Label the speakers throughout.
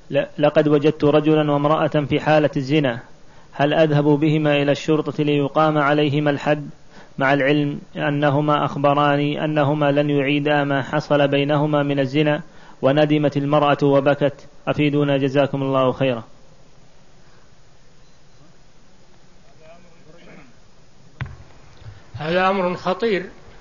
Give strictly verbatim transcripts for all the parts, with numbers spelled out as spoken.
Speaker 1: لقد وجدت رجلا وامرأة في حالة الزنا، هل أذهب بهما إلى الشرطة ليقام عليهما الحد، مع العلم أنهما أخبراني أنهما لن يعيدا ما حصل بينهما من الزنا، وندمت المرأة وبكت، أفيدونا جزاكم الله خيرا.
Speaker 2: هذا أمر خطير.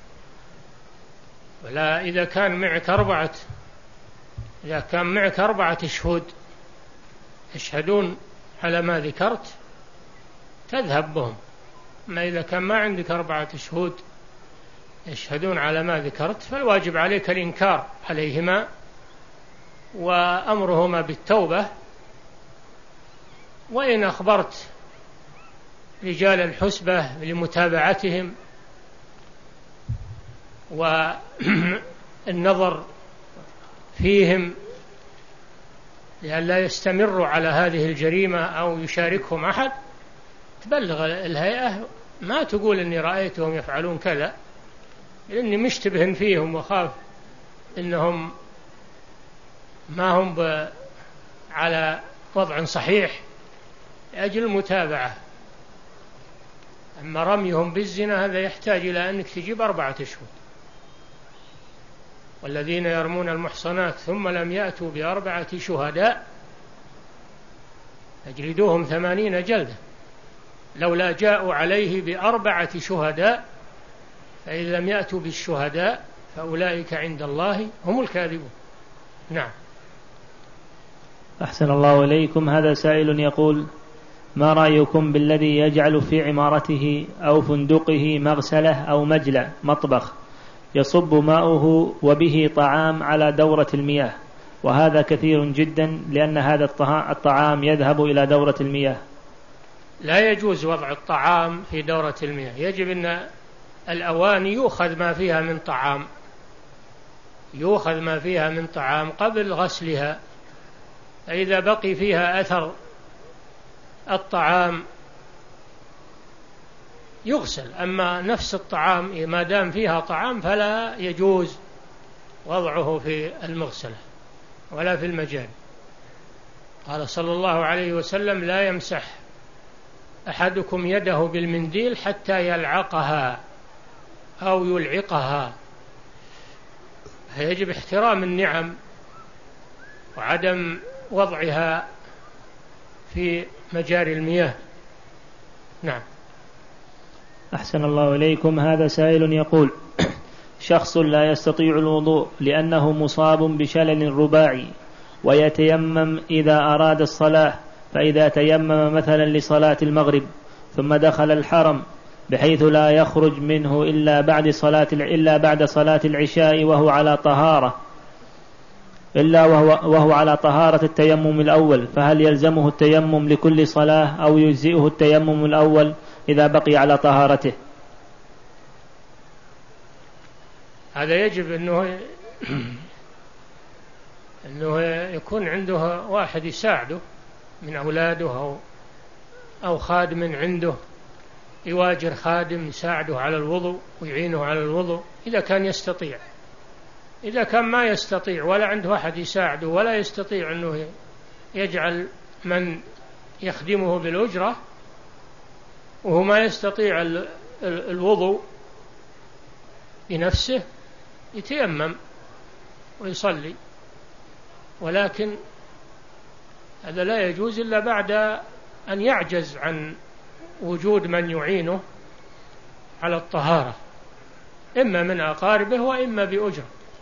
Speaker 2: ولا إذا كان معك أربعة إذا كان معك أربعة شهود يشهدون على ما ذكرت تذهب بهم، ما إذا كان ما عندك أربعة شهود يشهدون على ما ذكرت فالواجب عليك الإنكار عليهما وأمرهما بالتوبة. وإن أخبرت رجال الحسبة لمتابعتهم والنظر فيهم لئلا يستمروا على هذه الجريمة أو يشاركهم أحد، تبلغ الهيئة، ما تقول إني رأيتهم يفعلون كذا لأني مشتبه فيهم وخاف إنهم ما هم على وضع صحيح لأجل المتابعة. أما رميهم بالزنا هذا يحتاج إلى أنك تجيب أربعة شهود. والذين يرمون المحصنات ثم لم يأتوا بأربعة شهداء فاجلدوهم ثمانين جلدة لولا جاءوا عليه بأربعة شهداء فإذا لم يأتوا بالشهداء فأولئك عند الله هم الكاذبون. نعم.
Speaker 1: أحسن الله إليكم. هذا سائل يقول: ما رأيكم بالذي يجعل في عمارته أو فندقه مغسلة أو مجلى مطبخ يصب ماؤه وبه طعام على دورة المياه، وهذا كثير جدا لأن هذا الطعام يذهب إلى دورة المياه؟
Speaker 2: لا يجوز وضع الطعام في دورة المياه، يجب أن الأواني يؤخذ ما فيها من طعام يؤخذ ما فيها من طعام قبل غسلها، فإذا بقي فيها أثر الطعام يغسل. أما نفس الطعام ما دام فيها طعام فلا يجوز وضعه في المغسلة ولا في المجال. قال صلى الله عليه وسلم: لا يمسح أحدكم يده بالمنديل حتى يلعقها أو يلعقها. فيجب احترام النعم وعدم وضعها في مجاري المياه. نعم.
Speaker 1: أحسن الله إليكم. هذا سائل يقول: شخص لا يستطيع الوضوء لأنه مصاب بشلل رباعي ويتيمم إذا أراد الصلاة، فإذا تيمم مثلا لصلاة المغرب ثم دخل الحرم بحيث لا يخرج منه إلا بعد صلاة إلا بعد صلاة العشاء وهو على طهارة إلا وهو, وهو على طهارة التيمم الأول، فهل يلزمه التيمم لكل صلاة أو يجزئه التيمم الأول إذا بقي على طهارته؟
Speaker 2: هذا يجب أنه أنه يكون عنده واحد يساعده من أولاده أو أو خادم عنده، يواجر خادم يساعده على الوضوء ويعينه على الوضوء إذا كان يستطيع. إذا كان ما يستطيع ولا عنده أحد يساعده ولا يستطيع أنه يجعل من يخدمه بالأجرة وهو ما يستطيع الوضوء بنفسه يتيمم ويصلي، ولكن هذا لا يجوز إلا بعد أن يعجز عن وجود من يعينه على الطهارة، إما من أقاربه وإما بأجرة.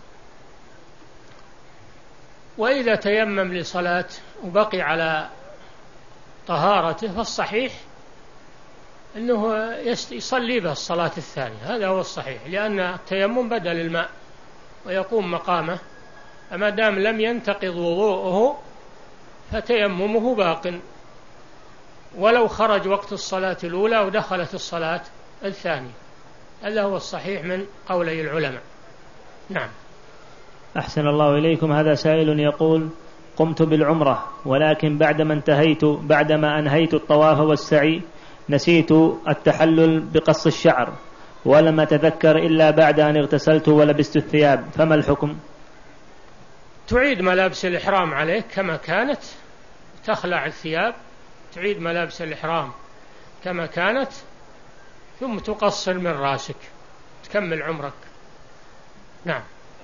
Speaker 2: وإذا تيمم لصلاة وبقي على طهارته فالصحيح أنه يصلي به الصلاة الثانية، هذا هو الصحيح، لأن التيمم بدل الماء ويقوم مقامه، أما دام لم ينتقض وضوءه فتيممه باق ولو خرج وقت الصلاة الأولى ودخلت الصلاة الثانية. هذا هو الصحيح من قولي العلماء. نعم.
Speaker 1: أحسن الله إليكم. هذا سائل يقول: قمت بالعمرة ولكن بعدما انتهيت بعدما أنهيت الطواف والسعي نسيت التحلل بقص الشعر ولم أتذكر إلا بعد أن اغتسلت ولبست الثياب، فما الحكم؟
Speaker 2: تعيد ملابس الإحرام عليك كما كانت، تخلع الثياب، تعيد ملابس الإحرام كما كانت، ثم تقصر من رأسك تكمل عمرك. نعم.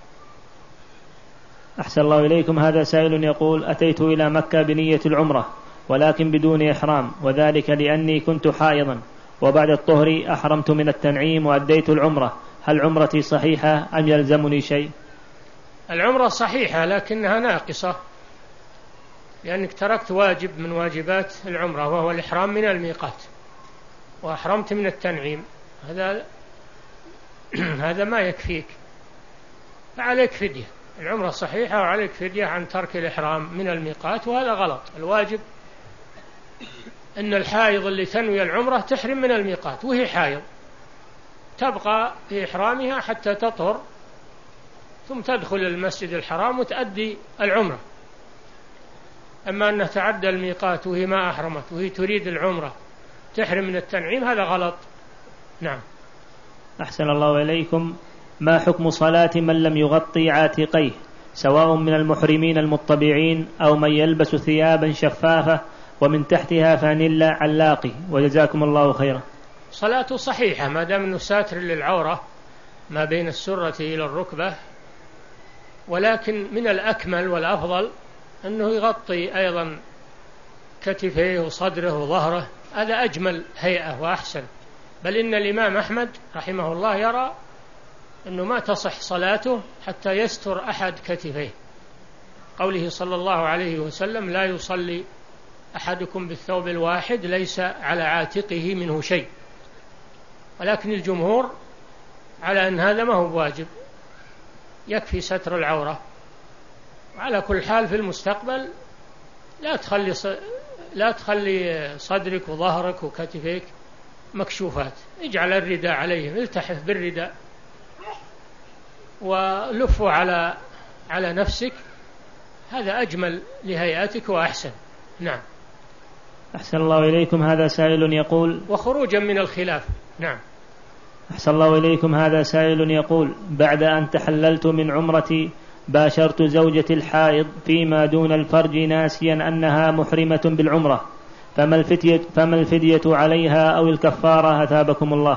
Speaker 1: أحسن الله إليكم. هذا سائل يقول: أتيت إلى مكة بنية العمرة ولكن بدون إحرام، وذلك لأني كنت حائضا، وبعد الطهر أحرمت من التنعيم وأديت العمرة، هل عمرتي صحيحة أم يلزمني شيء؟
Speaker 2: العمرة صحيحة لكنها ناقصة، لأنك تركت واجب من واجبات العمرة وهو الإحرام من الميقات، وأحرمت من التنعيم، هذا هذا ما يكفيك، فعليك فدية. العمرة صحيحة وعليك فدية عن ترك الإحرام من الميقات، وهذا غلط. الواجب أن الحائض اللي تنوي العمرة تحرم من الميقات وهي حائض، تبقى في إحرامها حتى تطهر ثم تدخل المسجد الحرام وتؤدي العمرة. أما أنها تعدى الميقات وهي ما أحرمت وهي تريد العمرة تحرم من التنعيم، هذا غلط. نعم.
Speaker 1: أحسن الله إليكم. ما حكم صلاة من لم يغطي عاتقيه، سواء من المحرمين المطبعين أو من يلبس ثيابا شفافة ومن تحتها فانيلا علاقي، وجزاكم الله خيرا؟
Speaker 2: صلاته صحيحة ما دام أنه ساتر للعورة ما بين السرة إلى الركبة، ولكن من الأكمل والأفضل أنه يغطي أيضا كتفيه وصدره وظهره، هذا أجمل هيئة وأحسن. بل إن الإمام أحمد رحمه الله يرى أنه ما تصح صلاته حتى يستر أحد كتفيه، قوله صلى الله عليه وسلم: لا يصلي أحدكم بالثوب الواحد ليس على عاتقه منه شيء. ولكن الجمهور على أن هذا ما هو واجب، يكفي ستر العورة. وعلى كل حال في المستقبل لا تخلي لا تخلي صدرك وظهرك وكتفيك مكشوفات، اجعل الرداء عليهم، التحف بالرداء ولفه على على نفسك، هذا أجمل لهيئتك وأحسن. نعم.
Speaker 1: أحسن الله إليكم. هذا سائل يقول:
Speaker 2: وخروجا من الخلاف. نعم.
Speaker 1: أحسن الله إليكم. هذا سائل يقول: بعد أن تحللت من عمرتي باشرت زوجتي الحائض فيما دون الفرج ناسيا أنها محرمة بالعمرة، فما الفدية, فما الفدية عليها أو الكفارة أثابكم الله؟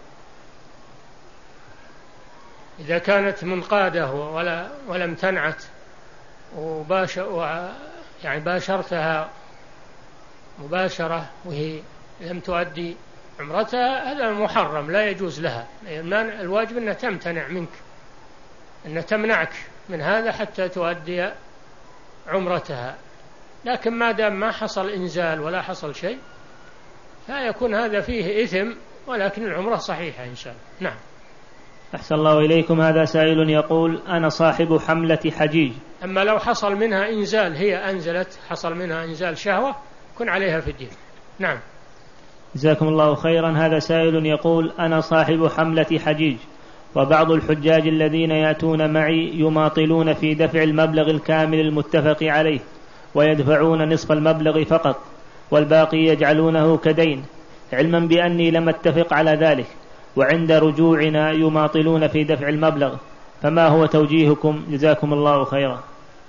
Speaker 2: إذا كانت منقادة ولا ولم تنعت وباشر يعني باشرتها مباشرة وهي لم تؤدي عمرتها، هذا محرم لا يجوز لها. الواجب أنها تمتنع منك، أنها تمنعك من هذا حتى تؤدي عمرتها. لكن ما دام ما حصل إنزال ولا حصل شيء فيكون هذا فيه إثم، ولكن العمرة صحيحة إن شاء الله. نعم.
Speaker 1: أحسن الله إليكم. هذا سائل يقول: أنا صاحب حملة حجيج.
Speaker 2: أما لو حصل منها إنزال، هي أنزلت حصل منها إنزال شهوة، كن عليها فدية. نعم.
Speaker 1: جزاكم الله خيرا. هذا سائل يقول: أنا صاحب حملة حجيج، وبعض الحجاج الذين يأتون معي يماطلون في دفع المبلغ الكامل المتفق عليه، ويدفعون نصف المبلغ فقط والباقي يجعلونه كدين، علما بأني لم اتفق على ذلك، وعند رجوعنا يماطلون في دفع المبلغ، فما هو توجيهكم؟ جزاكم الله خيرا.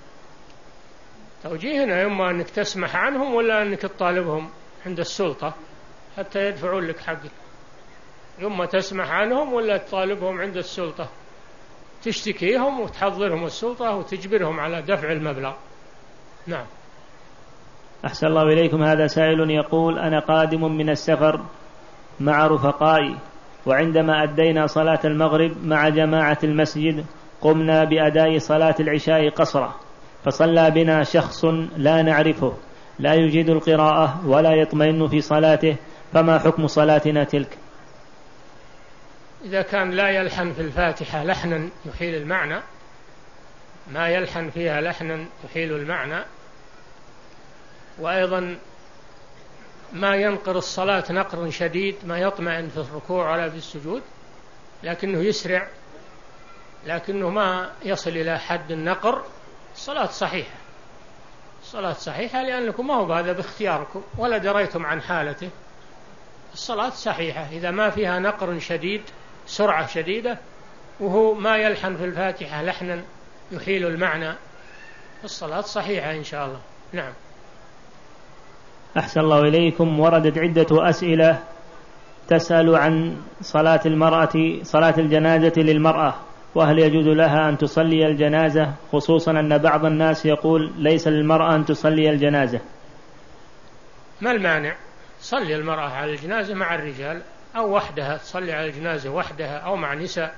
Speaker 2: توجيهنا إما أنك تسمح عنهم ولا أنك تطالبهم عند السلطة حتى يدفعون لك حقك، إما تسمح عنهم ولا تطالبهم عند السلطة، تشتكيهم وتحضرهم السلطة وتجبرهم على دفع المبلغ. نعم.
Speaker 1: أحسن الله إليكم. هذا سائل يقول: أنا قادم من السفر مع رفقائي، وعندما أدينا صلاة المغرب مع جماعة المسجد قمنا بأداء صلاة العشاء قصرا، فصلى بنا شخص لا نعرفه لا يجيد القراءة ولا يطمئن في صلاته، فما حكم صلاتنا تلك؟
Speaker 2: إذا كان لا يلحن في الفاتحة لحنا يحيل المعنى، ما يلحن فيها لحنا يحيل المعنى، وأيضا ما ينقر الصلاة نقر شديد، ما يطمئن في الركوع ولا في السجود، لكنه يسرع لكنه ما يصل إلى حد النقر، الصلاة صحيحة. الصلاة صحيحة لأنكم ما هو بهذا باختياركم ولا دريتم عن حالته، الصلاة صحيحة إذا ما فيها نقر شديد سرعة شديدة، وهو ما يلحن في الفاتحة لحنا يحيل المعنى الصلاة صحيحة إن شاء الله. نعم.
Speaker 1: أحسن الله إليكم. وردت عدة أسئلة تسأل عن صلاة المرأة صلاة الجنازة للمرأة، وهل يجوز لها أن تصلي الجنازة، خصوصا أن بعض الناس يقول ليس للمرأة أن تصلي الجنازة.
Speaker 2: ما المانع؟ صلي المرأة على الجنازة مع الرجال، أو وحدها تصلي على الجنازة وحدها أو مع نساء.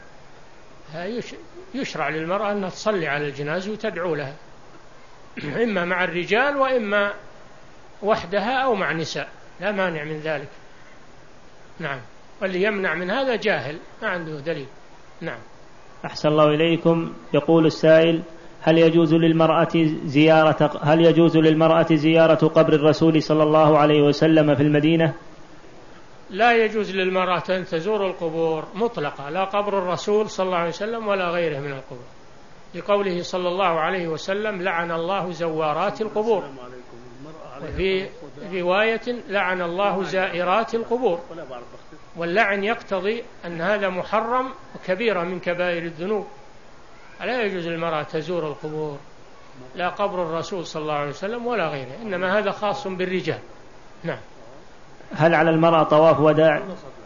Speaker 2: يشرع للمرأة أنها تصلي على الجنازة وتدعو لها، إما مع الرجال وإما وحدها أو مع نساء، لا مانع من ذلك. نعم. واللي يمنع من هذا جاهل ما عنده دليل. نعم.
Speaker 1: أحسن الله إليكم. يقول السائل: هل يجوز للمرأة زيارة هل يجوز للمرأة زيارة قبر الرسول صلى الله عليه وسلم في المدينة؟
Speaker 2: لا يجوز للمرأة أن تزور القبور مطلقة، لا قبر الرسول صلى الله عليه وسلم ولا غيره من القبور، لقوله صلى الله عليه وسلم: لعن الله زوارات القبور. وفي رواية: لعن الله زائرات القبور. واللعن يقتضي أن هذا محرم وكبيرة من كبائر الذنوب. لا يجوز للمرأة تزور القبور، لا قبر الرسول صلى الله عليه وسلم ولا غيره، إنما هذا خاص بالرجال. نعم.
Speaker 1: هل على المرأة طواف وداع؟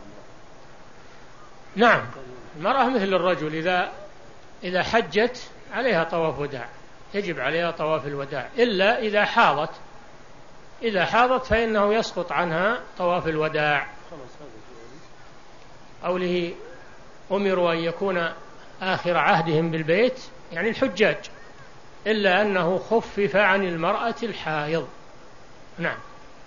Speaker 2: نعم، المرأة مثل الرجل، إذا إذا حجت عليها طواف وداع، يجب عليها طواف الوداع، إلا إذا حاضت. إذا حاضت فإنه يسقط عنها طواف الوداع. قوله: أمروا أن يكون آخر عهدهم بالبيت، يعني الحجاج، إلا أنه خفف عن المرأة الحائض. نعم.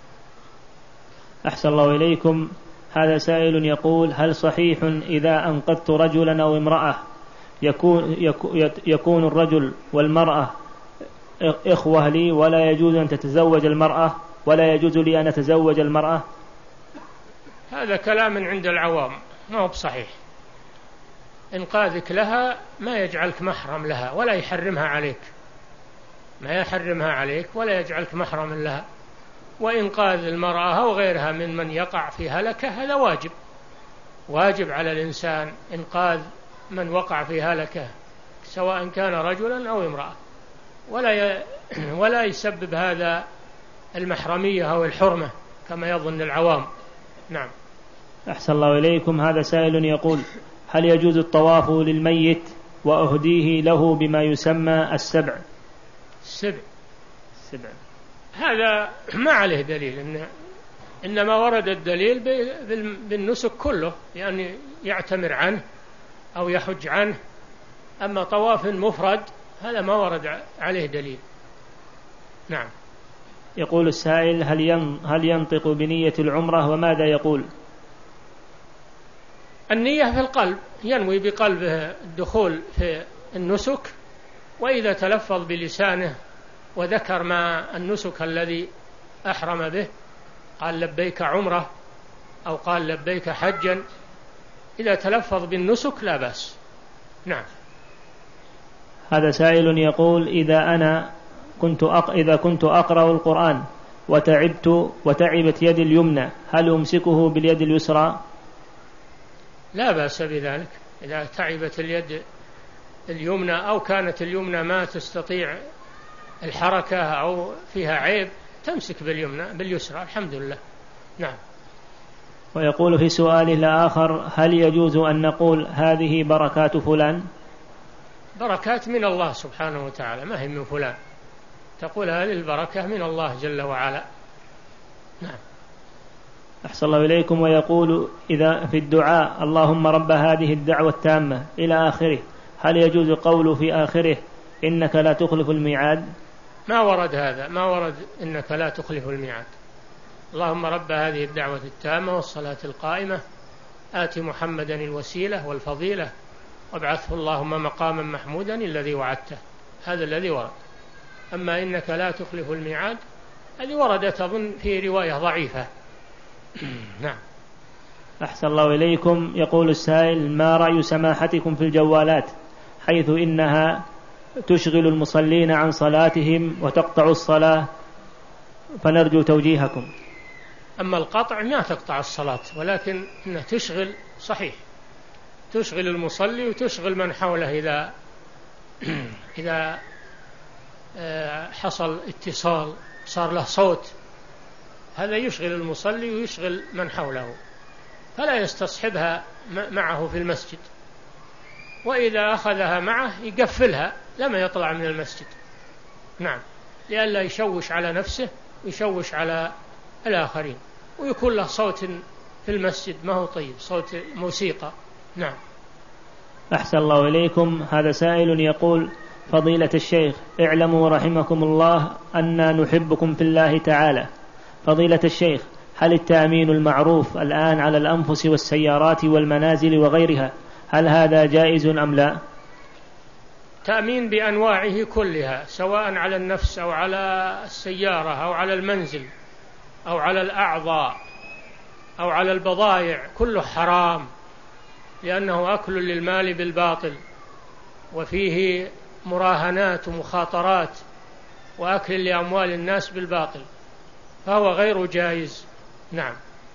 Speaker 1: أحسن الله إليكم. هذا سائل يقول: هل صحيح إذا أنقذت رجلا أو امرأة يكون, يكون الرجل والمرأة إخوة لي، ولا يجوز أن تتزوج المرأة ولا يجوز لي أن أتزوج المرأة؟
Speaker 2: هذا كلام عند العوام، ما هو بصحيح. إنقاذك لها ما يجعلك محرم لها ولا يحرمها عليك، ما يحرمها عليك ولا يجعلك محرما لها. وإنقاذ المرأة أو غيرها من من يقع في هلكة هذا واجب، واجب على الإنسان إنقاذ من وقع في هلكة، سواء كان رجلا أو امرأة، ولا ي... ولا يسبب هذا المحرمية أو الحرمة كما يظن العوام. نعم.
Speaker 1: أحسن الله إليكم. هذا سائل يقول: هل يجوز الطواف للميت وأهديه له بما يسمى السبع؟
Speaker 2: السبع
Speaker 1: السبع
Speaker 2: هذا ما عليه دليل، إن إنما ورد الدليل بالنسك كله، يعني يعتمر عنه أو يحج عنه. أما طواف مفرد هذا ما ورد عليه دليل. نعم.
Speaker 1: يقول السائل: هل هل ينطق بنية العمرة وماذا يقول؟
Speaker 2: النية في القلب، ينوي بقلبه الدخول في النسك، وإذا تلفظ بلسانه وذكر ما النسك الذي أحرم به، قال لبيك عمرة أو قال لبيك حجا، إذا تلفظ بالنسك لا بأس. نعم.
Speaker 1: هذا سائل يقول: إذا أنا كنت أق... إذا كنت أقرأ القرآن وتعبت وتعبت يدي اليمنى، هل أمسكه باليد اليسرى؟
Speaker 2: لا بأس بذلك. إذا تعبت اليد اليمنى أو كانت اليمنى ما تستطيع الحركة أو فيها عيب، تمسك باليمنى باليسرى، الحمد لله. نعم.
Speaker 1: ويقول في سؤاله الآخر: هل يجوز أن نقول هذه بركات فلان؟
Speaker 2: بركات من الله سبحانه وتعالى، ما هي من فلان. تقول هذه البركة من الله جل وعلا. نعم.
Speaker 1: أحسن الله إليكم. ويقول: إذا في الدعاء اللهم رب هذه الدعوة التامة إلى آخره، هل يجوز قول في آخره إنك لا تخلف الميعاد؟
Speaker 2: ما ورد هذا، ما ورد إنك لا تخلف الميعاد. اللهم رب هذه الدعوة التامة والصلاة القائمة آت محمدا الوسيلة والفضيلة وابعثه اللهم مقاما محمودا الذي وعدته، هذا الذي ورد. أما إنك لا تخلف الميعاد هذه وردت أظن في رواية ضعيفة. نعم.
Speaker 1: أحسن الله إليكم. يقول السائل: ما رأي سماحتكم في الجوالات، حيث إنها تشغل المصلين عن صلاتهم وتقطع الصلاة، فنرجو توجيهكم.
Speaker 2: أما القطع ما تقطع الصلاة، ولكن إنها تشغل، صحيح تشغل المصلي وتشغل من حوله إذا إذا حصل اتصال صار له صوت، هذا يشغل المصلي ويشغل من حوله، فلا يستصحبها معه في المسجد، وإذا أخذها معه يقفلها لما يطلع من المسجد، نعم، لئلا يشوش على نفسه ويشوش على الآخرين، ويكون له صوت في المسجد ما هو طيب، صوت موسيقى. نعم.
Speaker 1: أحسن الله إليكم. هذا سائل يقول: فضيلة الشيخ، اعلموا رحمكم الله أننا نحبكم في الله تعالى. فضيلة الشيخ، هل التأمين المعروف الآن على الأنفس والسيارات والمنازل وغيرها هل هذا جائز أم لا؟
Speaker 2: تأمين بأنواعه كلها، سواء على النفس أو على السيارة أو على المنزل أو على الأعضاء أو على البضائع، كله حرام، لأنه أكل للمال بالباطل، وفيه مراهنات ومخاطرات وأكل لأموال الناس بالباطل، فهو غير جائز. نعم.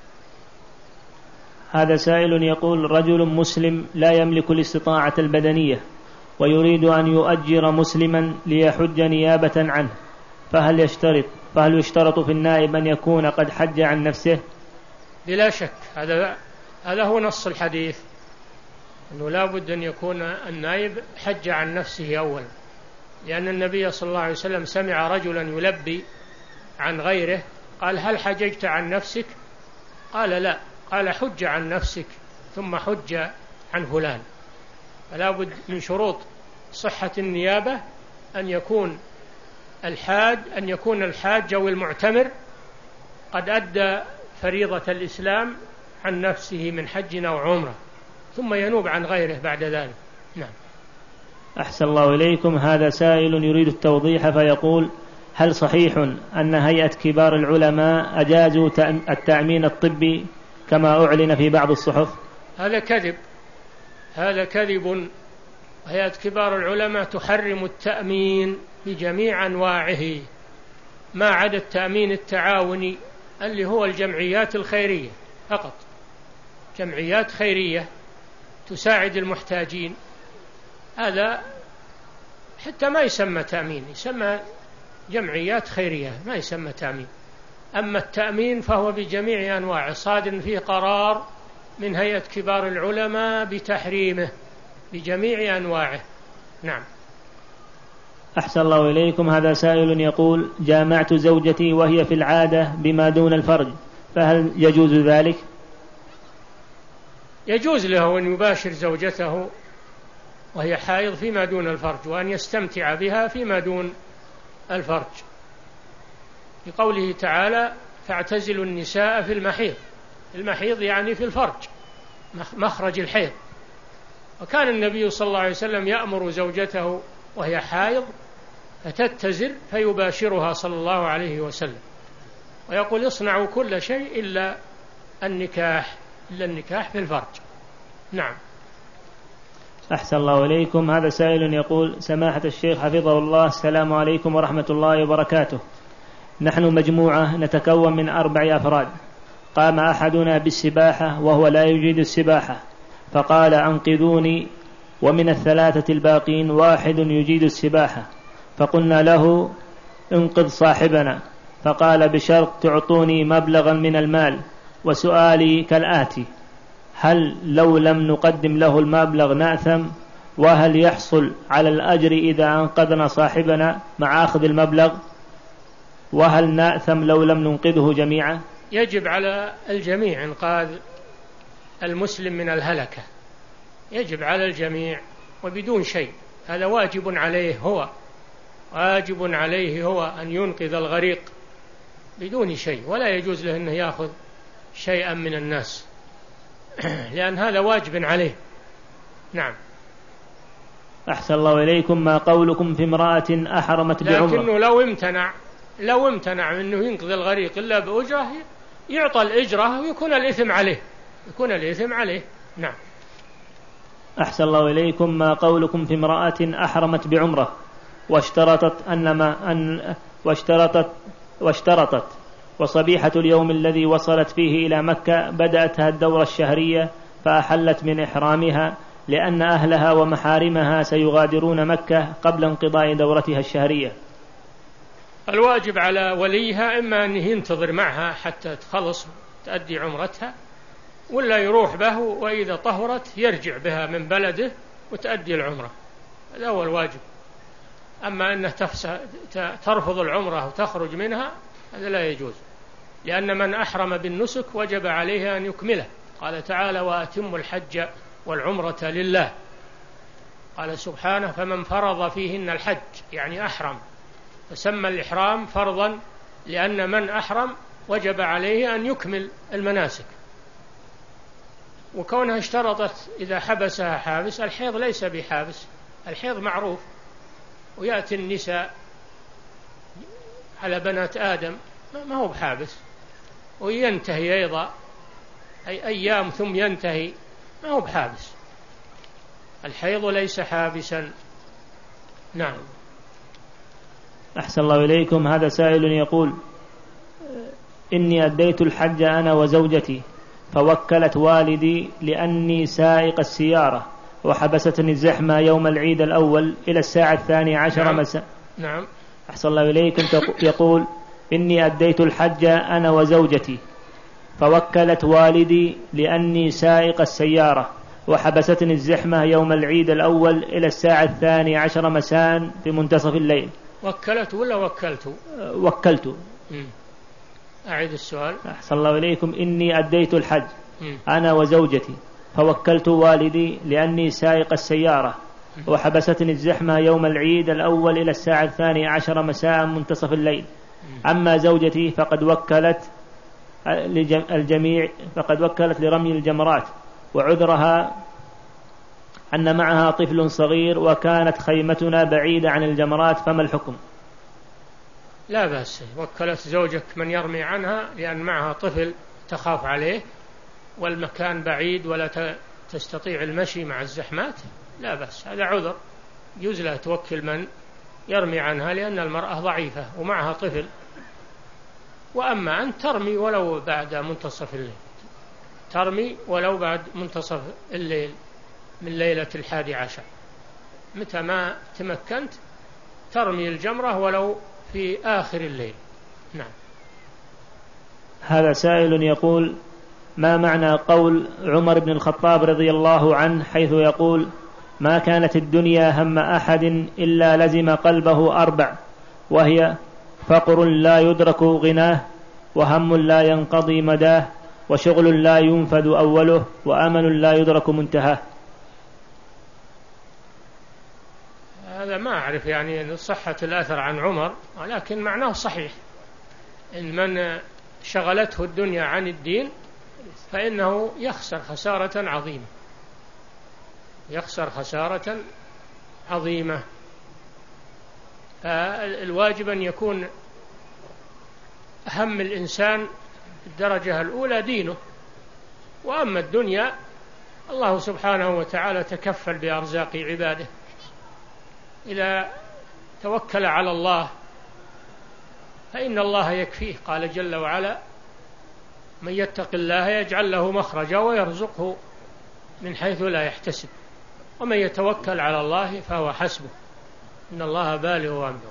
Speaker 1: هذا سائل يقول: رجل مسلم لا يملك الاستطاعة البدنية ويريد أن يؤجر مسلما ليحج نيابة عنه، فهل يشترط فهل يشترط في النائب أن يكون قد حج عن نفسه؟
Speaker 2: بلا شك، هذا هذا هو نص الحديث، أنه لا بد أن يكون النائب حج عن نفسه أولا، لأن النبي صلى الله عليه وسلم سمع رجلا يلبي عن غيره، قال: هل حججت عن نفسك؟ قال: لا. قال: حج عن نفسك ثم حج عن فلان. فلا بد من شروط صحة النيابة أن يكون الحاج أن يكون الحاج أو المعتمر قد أدى فريضة الإسلام عن نفسه من حج أو عمرة، ثم ينوب عن غيره بعد ذلك. نعم.
Speaker 1: أحسن الله إليكم. هذا سائل يريد التوضيح فيقول: هل صحيح أن هيئة كبار العلماء أجازوا التأمين الطبي كما أعلن في بعض الصحف؟
Speaker 2: هذا كذب، هذا كذب. هيئة كبار العلماء تحرم التأمين بجميع أنواعه، ما عدا التأمين التعاوني اللي هو الجمعيات الخيرية فقط، جمعيات خيرية تساعد المحتاجين، هذا حتى ما يسمى تأمين، يسمى جمعيات خيرية، ما يسمى تأمين. أما التأمين فهو بجميع أنواعه، صادر فيه قرار من هيئة كبار العلماء بتحريمه بجميع أنواعه. نعم.
Speaker 1: أحسن الله إليكم. هذا سائل يقول: جامعت زوجتي وهي في العادة بما دون الفرج، فهل يجوز ذلك؟
Speaker 2: يجوز له أن يباشر زوجته وهي حائض فيما دون الفرج، وأن يستمتع بها فيما دون الفرج، لقوله تعالى: فاعتزلوا النساء في المحيض. المحيض يعني في الفرج، مخرج الحيض. وكان النبي صلى الله عليه وسلم يأمر زوجته وهي حائض فتتزر فيباشرها صلى الله عليه وسلم، ويقول: اصنعوا كل شيء إلا النكاح، إلا النكاح في الفرج. نعم.
Speaker 1: أحسن الله إليكم. هذا سائل يقول: سماحة الشيخ حفظه الله، السلام عليكم ورحمة الله وبركاته. نحن مجموعة نتكون من أربع أفراد، قام أحدنا بالسباحة وهو لا يجيد السباحة، فقال: أنقذوني، ومن الثلاثة الباقين واحد يجيد السباحة، فقلنا له: انقذ صاحبنا، فقال: بشرط تعطوني مبلغا من المال. وسؤالي كالآتي: هل لو لم نقدم له المبلغ نأثم؟ وهل يحصل على الأجر إذا أنقذنا صاحبنا مع أخذ المبلغ؟ وهل نأثم لو لم ننقذه جميعا؟
Speaker 2: يجب على الجميع إنقاذ المسلم من الهلكة، يجب على الجميع وبدون شيء، هذا واجب عليه، هو واجب عليه هو أن ينقذ الغريق بدون شيء، ولا يجوز له أنه يأخذ شيئا من الناس، لأن هذا واجب عليه. نعم.
Speaker 1: أحسن الله إليكم. ما قولكم في امرأة أحرمت بعمرة؟
Speaker 2: لكنه لو امتنع لو امتنع منه ينقذ الغريق إلا بأجرة، يعطى الأجرة ويكون الإثم عليه، يكون الإثم عليه. نعم.
Speaker 1: أحسن الله إليكم. ما قولكم في امرأة أحرمت بعمرة واشترطت أنما أن واشترطت واشترطت وصبيحة اليوم الذي وصلت فيه إلى مكة بدأتها الدورة الشهرية، فأحلت من إحرامها لأن أهلها ومحارمها سيغادرون مكة قبل انقضاء دورتها الشهرية،
Speaker 2: الواجب على وليها إما أن ينتظر معها حتى تخلص تأدي عمرتها، ولا يروح به وإذا طهرت يرجع بها من بلده وتأدي العمرة. هذا هو الواجب. أما أنه ترفض العمرة وتخرج منها هذا لا يجوز، لأن من أحرم بالنسك وجب عليه أن يكمله. قال تعالى: وأتموا الحج والعمرة لله. قال سبحانه: فمن فرض فيهن الحج، يعني أحرم، فسمى الإحرام فرضا لأن من أحرم وجب عليه أن يكمل المناسك. وكونها اشترطت إذا حبسها حابس، الحيض ليس بحابس، الحيض معروف، ويأتي النساء على بنات آدم ما هو بحابس، وينتهي أيضا أي أيام ثم ينتهي، ما هو بحابس. الحيض ليس حابسا. نعم.
Speaker 1: أحسن الله إليكم. هذا سائل يقول: إني أديت الحج أنا وزوجتي، فوكلت والدي لأني سائق السيارة، وحبستني الزحمة يوم العيد الأول إلى الساعة الثانية عشر
Speaker 2: نعم.
Speaker 1: مساء.
Speaker 2: نعم.
Speaker 1: أحسن الله إليكم. يقول: إني أديت الحج أنا وزوجتي، فوكلت والدي لأني سائق السيارة، وحبستني الزحمة يوم العيد الأول إلى الساعة الثانية عشر مساء في منتصف الليل.
Speaker 2: وكلت ولا وكلت؟
Speaker 1: وكلت.
Speaker 2: مم. أعيد السؤال.
Speaker 1: أحسن الله إليكم. إني أديت الحج
Speaker 2: مم.
Speaker 1: أنا وزوجتي، فوكلت والدي لأني سائق السيارة، مم. وحبستني الزحمة يوم العيد الأول إلى الساعة الثانية عشر مساء منتصف الليل. مم. أما زوجتي فقد وكلت الجميع فقد وكلت لرمي الجمرات، وعذرها أن معها طفل صغير وكانت خيمتنا بعيدة عن الجمرات، فما الحكم؟
Speaker 2: لا بأس. وكلت زوجك من يرمي عنها لأن معها طفل تخاف عليه والمكان بعيد ولا تستطيع المشي مع الزحمات، لا بأس، هذا عذر، يجوز لها توكل من يرمي عنها لأن المرأة ضعيفة ومعها طفل. وأما أن ترمي ولو بعد منتصف الليل، ترمي ولو بعد منتصف الليل من ليلة الحادي عشر، متى ما تمكنت ترمي الجمرة ولو في آخر الليل. نعم.
Speaker 1: هذا سائل يقول: ما معنى قول عمر بن الخطاب رضي الله عنه حيث يقول: ما كانت الدنيا هم أحد إلا لزم قلبه أربع، وهي فقر لا يدرك غناه، وهم لا ينقضي مداه، وشغل لا ينفد أوله، وأمل لا يدرك منتهاه؟
Speaker 2: هذا ما أعرف يعني صحة الأثر عن عمر، ولكن معناه صحيح. إن من شغلته الدنيا عن الدين فإنه يخسر خسارة عظيمة، يخسر خسارة عظيمة. فالواجب أن يكون أهم الإنسان الدرجة الأولى دينه، وأما الدنيا الله سبحانه وتعالى تكفل بأرزاق عباده. إذا توكل على الله فإن الله يكفيه. قال جل وعلا: من يتق الله يجعل له مخرجا ويرزقه من حيث لا يحتسب، ومن يتوكل على الله فهو حسبه، إن الله بالغ أمره.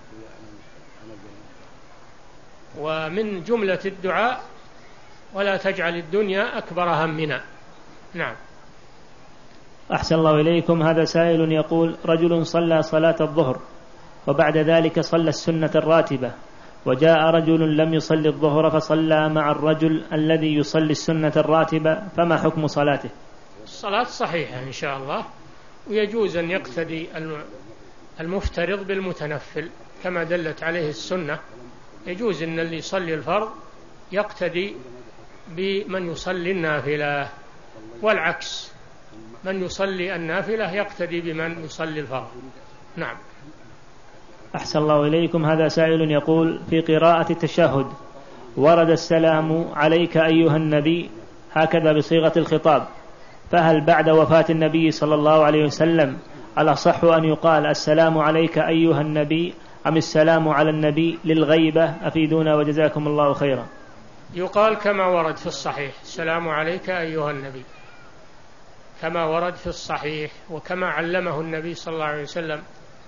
Speaker 2: ومن جملة الدعاء: ولا تجعل الدنيا أكبر همنا. نعم.
Speaker 1: أحسن الله إليكم. هذا سائل يقول: رجل صلى صلاة الظهر وبعد ذلك صلى السنة الراتبة، وجاء رجل لم يصلي الظهر فصلى مع الرجل الذي يصلي السنة الراتبة، فما حكم صلاته؟
Speaker 2: الصلاة صحيحة إن شاء الله، ويجوز أن يقتدي المفترض بالمتنفل كما دلت عليه السنة. يجوز أن اللي يصلي الفرض يقتدي بمن يصلي النافلة، والعكس، من يصلي النافلة يقتدي بمن يصلي الفرض. نعم.
Speaker 1: أحسن الله إليكم. هذا سائل يقول: في قراءة التشهد ورد السلام عليك أيها النبي هكذا بصيغة الخطاب، فهل بعد وفاة النبي صلى الله عليه وسلم الأصح أن يقال السلام عليك أيها النبي أم السلام على النبي للغيبة؟ أفيدونا وجزاكم الله خيرا.
Speaker 2: يقال كما ورد في الصحيح: السلام عليك أيها النبي، كما ورد في الصحيح وكما علمه النبي صلى الله عليه وسلم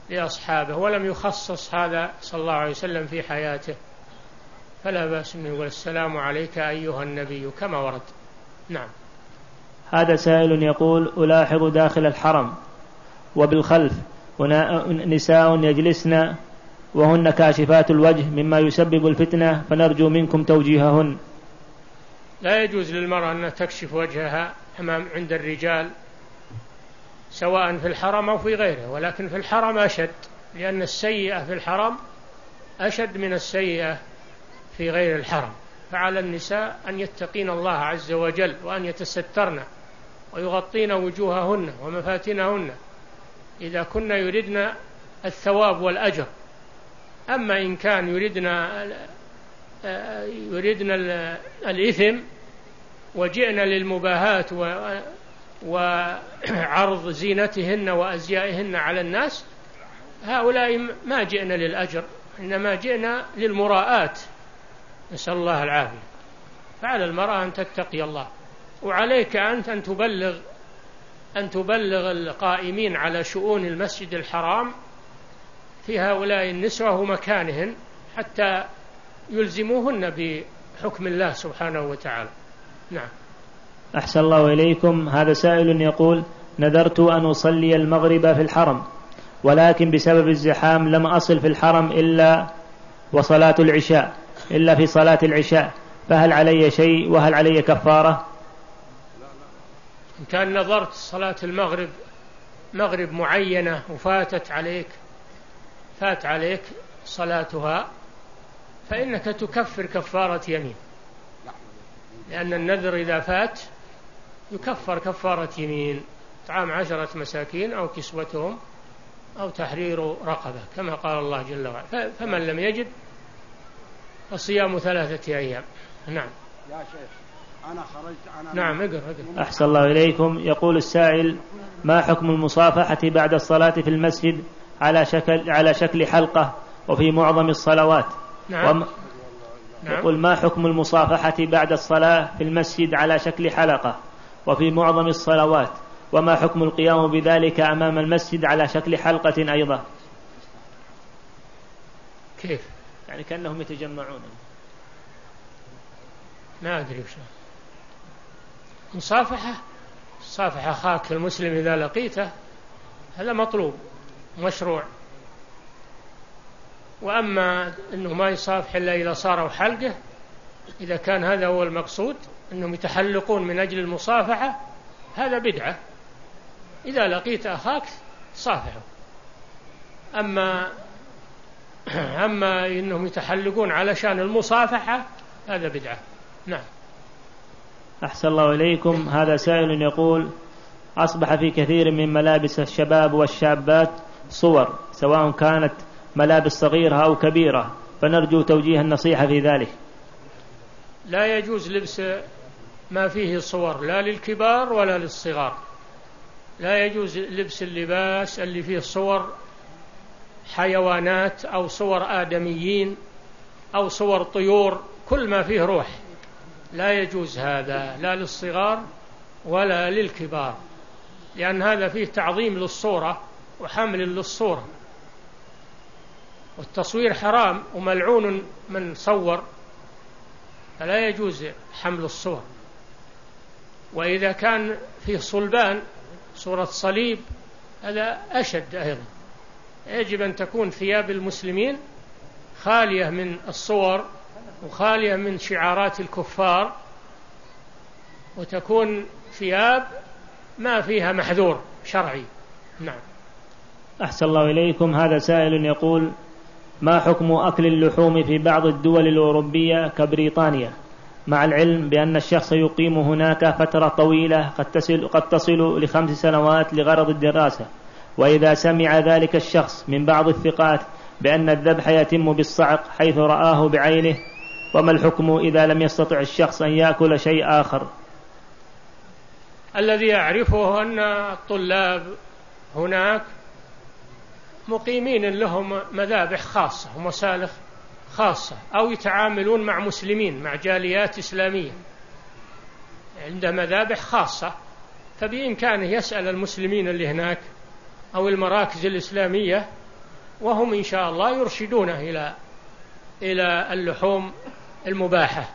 Speaker 2: لأصحابه ولم يخصص هذا صلى الله عليه وسلم في حياته، فلا بأس أن يقول السلام عليك أيها النبي كما ورد. نعم.
Speaker 1: هذا سائل يقول: ألاحظ داخل الحرم وبالخلف نساء يجلسن وهن كاشفات الوجه مما يسبب الفتنة، فنرجو منكم توجيههن.
Speaker 2: لا يجوز للمرأة أن تكشف وجهها أمام عند الرجال سواء في الحرم أو في غيره، ولكن في الحرم أشد، لأن السيئة في الحرم أشد من السيئة في غير الحرم. فعلى النساء أن يتقين الله عز وجل وأن يتسترن ويغطين وجوههن ومفاتنهن إذا كن يردن الثواب والأجر. أما إن كان يردن يردن الإثم وجئن للمباهات وعرض زينتهن وأزيائهن على الناس، هؤلاء ما جئنا للأجر، إنما جئنا للمراءات، نسأل الله العافية. فعلى المرأة أن تتقي الله، وعليك أنت أن تبلغ أن تبلغ القائمين على شؤون المسجد الحرام في هؤلاء النسوة ومكانهن حتى يلزموهن بحكم الله سبحانه وتعالى. نعم.
Speaker 1: أحسن الله إليكم. هذا سائل يقول: نذرت أن أصلي المغرب في الحرم، ولكن بسبب الزحام لم أصل في الحرم إلا وصلاة العشاء إلا في صلاة العشاء، فهل علي شيء وهل علي كفارة؟
Speaker 2: إن كان نظرت صلاة المغرب مغرب معينة وفاتت عليك فات عليك صلاتها، فإنك تكفر كفارة يمين، لأن النذر إذا فات يكفر كفارة يمين، طعام عشرة مساكين أو كسوتهم أو تحرير رقبة كما قال الله جل وعلا. فمن لم يجد فصيام ثلاثة أيام. نعم.
Speaker 3: يا شيخ أنا خرجت أنا
Speaker 2: نعم اقرأ اقرأ.
Speaker 1: أحسن الله إليكم. يقول السائل: ما حكم المصافحة بعد الصلاة في المسجد على شكل على شكل حلقة وفي معظم الصلوات؟
Speaker 2: نعم.
Speaker 1: وم... يقول: ما حكم المصافحة بعد الصلاة في المسجد على شكل حلقة وفي معظم الصلوات، وما حكم القيام بذلك أمام المسجد على شكل حلقة أيضا؟
Speaker 2: كيف
Speaker 1: يعني كأنهم يتجمعون؟
Speaker 2: ما أدري وش مصافحة. صافح أخاك المسلم إذا لقيته، هذا مطلوب مشروع. وأما أنه ما يصافح إلا إذا صاروا حلقة، إذا كان هذا هو المقصود أنهم يتحلقون من أجل المصافحة، هذا بدعة. إذا لقيت أخاك صافحه. أما أما إنهم يتحلقون علشان المصافحة، هذا بدعة. نعم.
Speaker 1: أحسن الله إليكم. هذا سائل يقول: أصبح في كثير من ملابس الشباب والشابات صور، سواء كانت ملابس صغيرة أو كبيرة، فنرجو توجيه النصيحة في ذلك.
Speaker 2: لا يجوز لبس ما فيه صور، لا للكبار ولا للصغار. لا يجوز لبس اللباس اللي فيه صور حيوانات أو صور آدميين أو صور طيور، كل ما فيه روح لا يجوز هذا، لا للصغار ولا للكبار، لأن هذا فيه تعظيم للصورة وحمل للصورة، والتصوير حرام وملعون من صور، فلا يجوز حمل الصور. وإذا كان فيه صلبان صورة صليب، هذا أشد أيضا. يجب أن تكون ثياب المسلمين خالية من الصور وخالية من شعارات الكفار، وتكون ثياب ما فيها محذور شرعي. نعم.
Speaker 1: أحسن الله إليكم. هذا سائل يقول: ما حكم أكل اللحوم في بعض الدول الأوروبية كبريطانيا، مع العلم بأن الشخص يقيم هناك فترة طويلة قد تصل, قد تصل لخمس سنوات لغرض الدراسة، وإذا سمع ذلك الشخص من بعض الثقات بأن الذبح يتم بالصعق حيث رآه بعينه، وما الحكم إذا لم يستطع الشخص أن يأكل شيء آخر؟
Speaker 2: الذي أعرفه أن الطلاب هناك مقيمين لهم مذابح خاصة ومسالخ خاصة، أو يتعاملون مع مسلمين، مع جاليات إسلامية عند مذابح خاصة، فبإمكانه يسأل المسلمين اللي هناك أو المراكز الإسلامية وهم إن شاء الله يرشدونه إلى إلى اللحوم المباحة.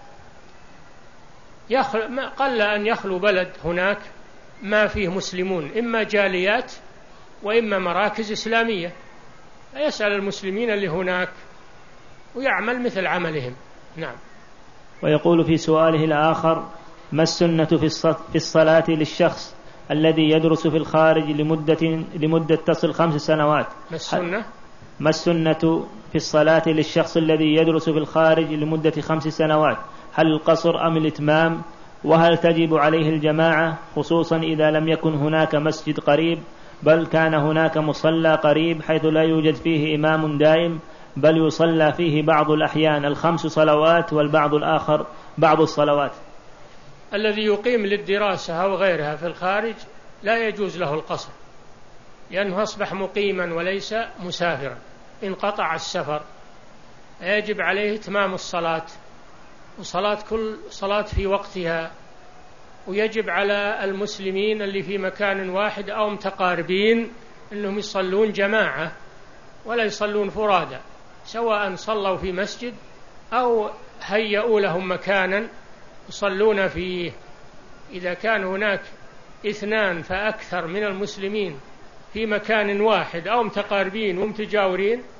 Speaker 2: قل أن يخلو بلد هناك ما فيه مسلمون، إما جاليات وإما مراكز إسلامية، يسأل المسلمين اللي هناك ويعمل مثل عملهم. نعم.
Speaker 1: ويقول في سؤاله الآخر: ما السنة في الصلاة للشخص الذي يدرس في الخارج لمدة, لمدة تصل خمس سنوات؟
Speaker 2: ما السنة؟
Speaker 1: ما السنة في الصلاة للشخص الذي يدرس في الخارج لمدة خمس سنوات؟ هل القصر أم الإتمام؟ وهل تجب عليه الجماعة، خصوصا إذا لم يكن هناك مسجد قريب، بل كان هناك مصلى قريب حيث لا يوجد فيه إمام دائم، بل يصلى فيه بعض الأحيان الخمس صلوات والبعض الآخر بعض الصلوات؟
Speaker 2: الذي يقيم للدراسة أو غيرها في الخارج لا يجوز له القصر، لأنه أصبح مقيما وليس مسافرا، انقطع السفر، يجب عليه إتمام الصلاة وصلاة كل صلاة في وقتها. ويجب على المسلمين اللي في مكان واحد أو متقاربين أنهم يصلون جماعة ولا يصلون فرادى، سواء صلوا في مسجد أو هيئوا لهم مكانا يصلون فيه. إذا كان هناك اثنان فأكثر من المسلمين في مكان واحد أو متقاربين ومتجاورين